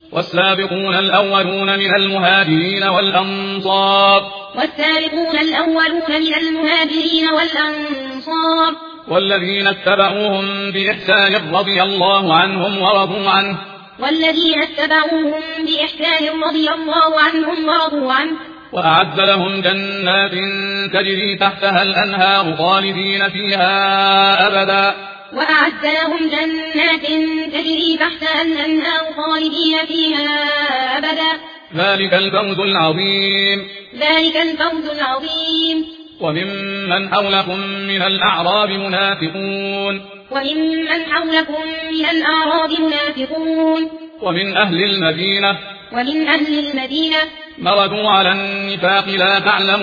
والسابقون الأولون من المهاجرين والأنصار والذين اتبعوهم بإحسان رضي الله عنهم ورضوا عنه وأعد لهم جنات تجري تحتها الأنهار خالدين فيها أبدا ذلك الفوز العظيم وممن حولكم من الأعراب منافقون ومن أهل المدينة مردوا على النفاق لا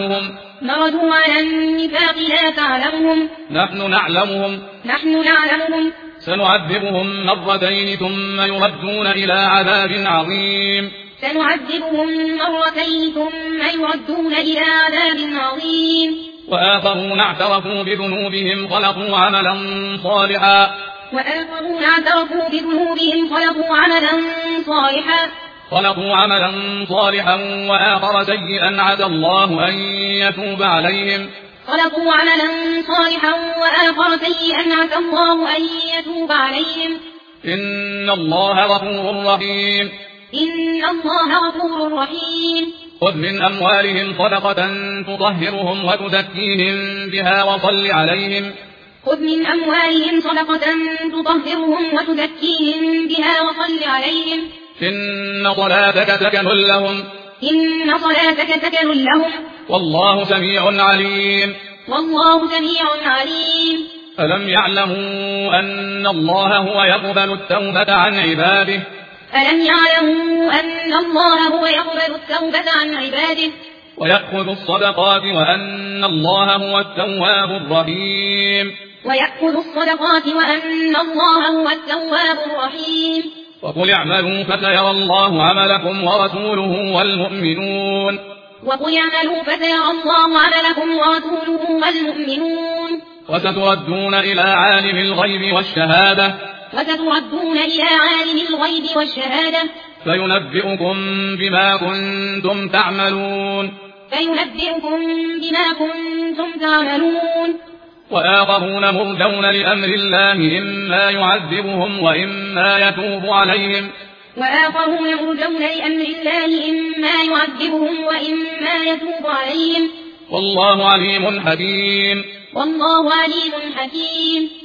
تعلمهم نحن نعلمهم سنعذبهم مرتين ثم يردون إلى عذاب عظيم وآخرون اعترفوا بذنوبهم خلقوا عملا صالحا وآخر سيئا عسى الله أن يتوب عليهم إن الله غفور رحيم خذ من أموالهم صدقة تطهرهم وتزكيهم بها وصل عليهم إن صلاتك سكن لهم والله سميع عليم ألم يعلموا أن الله هو يقبل التوبة عن عباده ويأخذ الصدقات وأن الله هو التواب الرحيم وقل اعملوا فسيرى الله عملكم ورسوله والمؤمنون وستردون إلى عالم الغيب والشهادة فينبئكم بما كنتم تعملون وآخرون مرجون لأمر الله إما يعذبهم وإما يتوب عليهم والله عليم حكيم